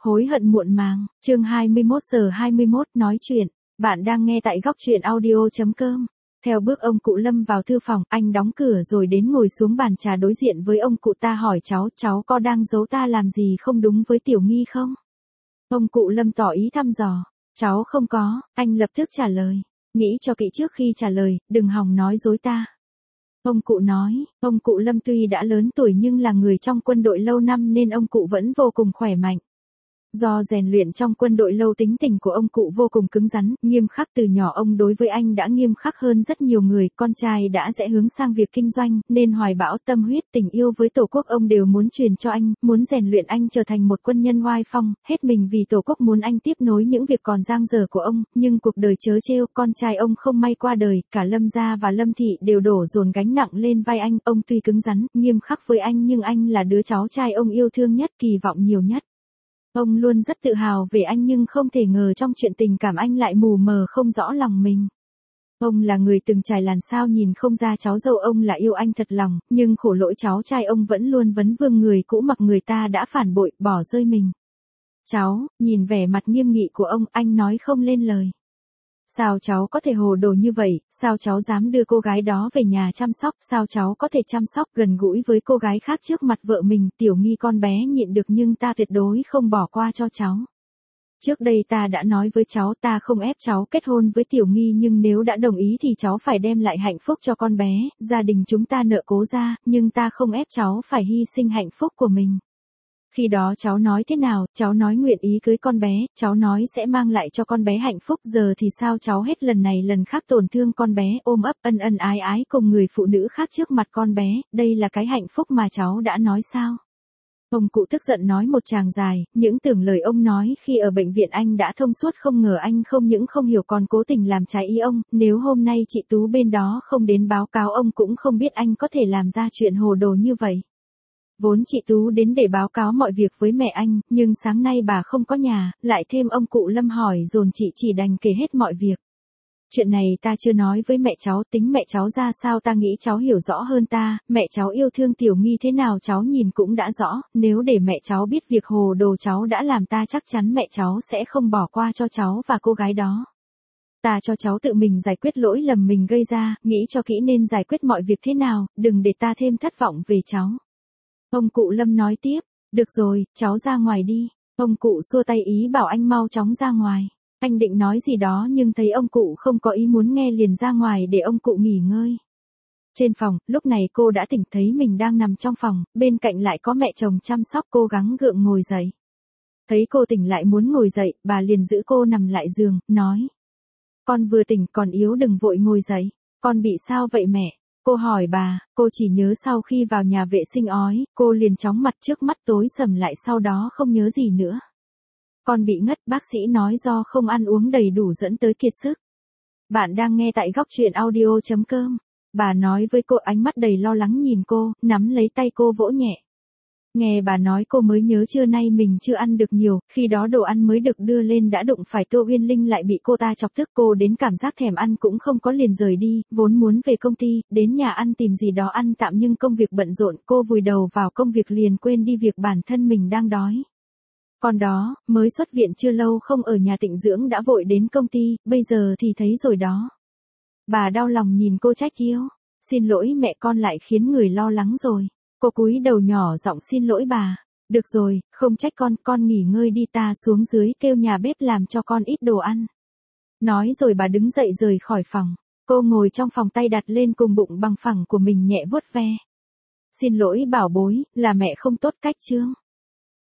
Hối hận muộn màng, chương 21 giờ 21 nói chuyện. Bạn đang nghe tại góc chuyện audio.com. Theo bước ông cụ Lâm vào thư phòng, anh đóng cửa rồi đến ngồi xuống bàn trà đối diện với ông cụ. Ta hỏi cháu có đang giấu ta làm gì không đúng với Tiểu Nghi không? Ông cụ Lâm tỏ ý thăm dò. Cháu không có, anh lập tức trả lời. Nghĩ cho kỹ trước khi trả lời, đừng hòng nói dối ta. Ông cụ nói, ông cụ Lâm tuy đã lớn tuổi nhưng là người trong quân đội lâu năm nên ông cụ vẫn vô cùng khỏe mạnh. Do rèn luyện trong quân đội lâu, tính tình của ông cụ vô cùng cứng rắn, nghiêm khắc. Từ nhỏ ông đối với anh đã nghiêm khắc hơn rất nhiều người. Con trai đã sẽ hướng sang việc kinh doanh, nên hoài bão, tâm huyết, tình yêu với Tổ quốc ông đều muốn truyền cho anh, muốn rèn luyện anh trở thành một quân nhân oai phong, hết mình vì Tổ quốc, muốn anh tiếp nối những việc còn dang dở của ông. Nhưng cuộc đời trớ trêu, con trai ông không may qua đời, cả Lâm gia và Lâm thị đều đổ dồn gánh nặng lên vai anh. Ông tuy cứng rắn, nghiêm khắc với anh nhưng anh là đứa cháu trai ông yêu thương nhất, kỳ vọng nhiều nhất. Ông luôn rất tự hào về anh nhưng không thể ngờ trong chuyện tình cảm anh lại mù mờ không rõ lòng mình. Ông là người từng trải, làm sao nhìn không ra cháu dâu ông là yêu anh thật lòng, nhưng khổ lỗi cháu trai ông vẫn luôn vấn vương người cũ, mặc người ta đã phản bội, bỏ rơi mình. Cháu, nhìn vẻ mặt nghiêm nghị của ông, anh nói không lên lời. Sao cháu có thể hồ đồ như vậy, sao cháu dám đưa cô gái đó về nhà chăm sóc, sao cháu có thể chăm sóc gần gũi với cô gái khác trước mặt vợ mình? Tiểu Nghi con bé nhịn được nhưng ta tuyệt đối không bỏ qua cho cháu. Trước đây ta đã nói với cháu, ta không ép cháu kết hôn với Tiểu Nghi, nhưng nếu đã đồng ý thì cháu phải đem lại hạnh phúc cho con bé. Gia đình chúng ta nợ Cố gia, nhưng ta không ép cháu phải hy sinh hạnh phúc của mình. Khi đó cháu nói thế nào? Cháu nói nguyện ý cưới con bé, cháu nói sẽ mang lại cho con bé hạnh phúc. Giờ thì sao? Cháu hết lần này lần khác tổn thương con bé, ôm ấp ân ân ái ái cùng người phụ nữ khác trước mặt con bé. Đây là cái hạnh phúc mà cháu đã nói sao? Ông cụ tức giận nói một tràng dài. Những tưởng lời ông nói khi ở bệnh viện anh đã thông suốt, không ngờ anh không những không hiểu còn cố tình làm trái ý ông. Nếu hôm nay chị Tú bên đó không đến báo cáo, ông cũng không biết anh có thể làm ra chuyện hồ đồ như vậy. Vốn chị Tú đến để báo cáo mọi việc với mẹ anh, nhưng sáng nay bà không có nhà, lại thêm ông cụ Lâm hỏi dồn, chị chỉ đành kể hết mọi việc. Chuyện này ta chưa nói với mẹ cháu, tính mẹ cháu ra sao ta nghĩ cháu hiểu rõ hơn ta, mẹ cháu yêu thương Tiểu Nghi thế nào cháu nhìn cũng đã rõ, nếu để mẹ cháu biết việc hồ đồ cháu đã làm, ta chắc chắn mẹ cháu sẽ không bỏ qua cho cháu và cô gái đó. Ta cho cháu tự mình giải quyết lỗi lầm mình gây ra, nghĩ cho kỹ nên giải quyết mọi việc thế nào, đừng để ta thêm thất vọng về cháu. Ông cụ Lâm nói tiếp, được rồi, cháu ra ngoài đi. Ông cụ xua tay ý bảo anh mau chóng ra ngoài. Anh định nói gì đó nhưng thấy ông cụ không có ý muốn nghe, liền ra ngoài để ông cụ nghỉ ngơi. Trên phòng, lúc này cô đã tỉnh, thấy mình đang nằm trong phòng, bên cạnh lại có mẹ chồng chăm sóc, cố gắng gượng ngồi dậy. Thấy cô tỉnh lại muốn ngồi dậy, bà liền giữ cô nằm lại giường, nói. Con vừa tỉnh còn yếu, đừng vội ngồi dậy. Con bị sao vậy mẹ? Cô hỏi bà, cô chỉ nhớ sau khi vào nhà vệ sinh ói, cô liền chóng mặt, trước mắt tối sầm lại, sau đó không nhớ gì nữa. Con bị ngất, bác sĩ nói do không ăn uống đầy đủ dẫn tới kiệt sức. Bạn đang nghe tại góc chuyện audio.com. Bà nói với cô, ánh mắt đầy lo lắng nhìn cô, nắm lấy tay cô vỗ nhẹ. Nghe bà nói cô mới nhớ trưa nay mình chưa ăn được nhiều, khi đó đồ ăn mới được đưa lên đã đụng phải Tô Uyên Linh, lại bị cô ta chọc tức, cô đến cảm giác thèm ăn cũng không có, liền rời đi, vốn muốn về công ty, đến nhà ăn tìm gì đó ăn tạm, nhưng công việc bận rộn, cô vùi đầu vào công việc liền quên đi việc bản thân mình đang đói. Còn đó, mới xuất viện chưa lâu không ở nhà tịnh dưỡng đã vội đến công ty, bây giờ thì thấy rồi đó. Bà đau lòng nhìn cô trách yêu, xin lỗi mẹ, con lại khiến người lo lắng rồi. Cô cúi đầu nhỏ giọng xin lỗi bà. Được rồi, không trách con nghỉ ngơi đi, ta xuống dưới kêu nhà bếp làm cho con ít đồ ăn. Nói rồi bà đứng dậy rời khỏi phòng. Cô ngồi trong phòng, tay đặt lên cùng bụng bằng phẳng của mình nhẹ vuốt ve. Xin lỗi bảo bối, là mẹ không tốt cách chương.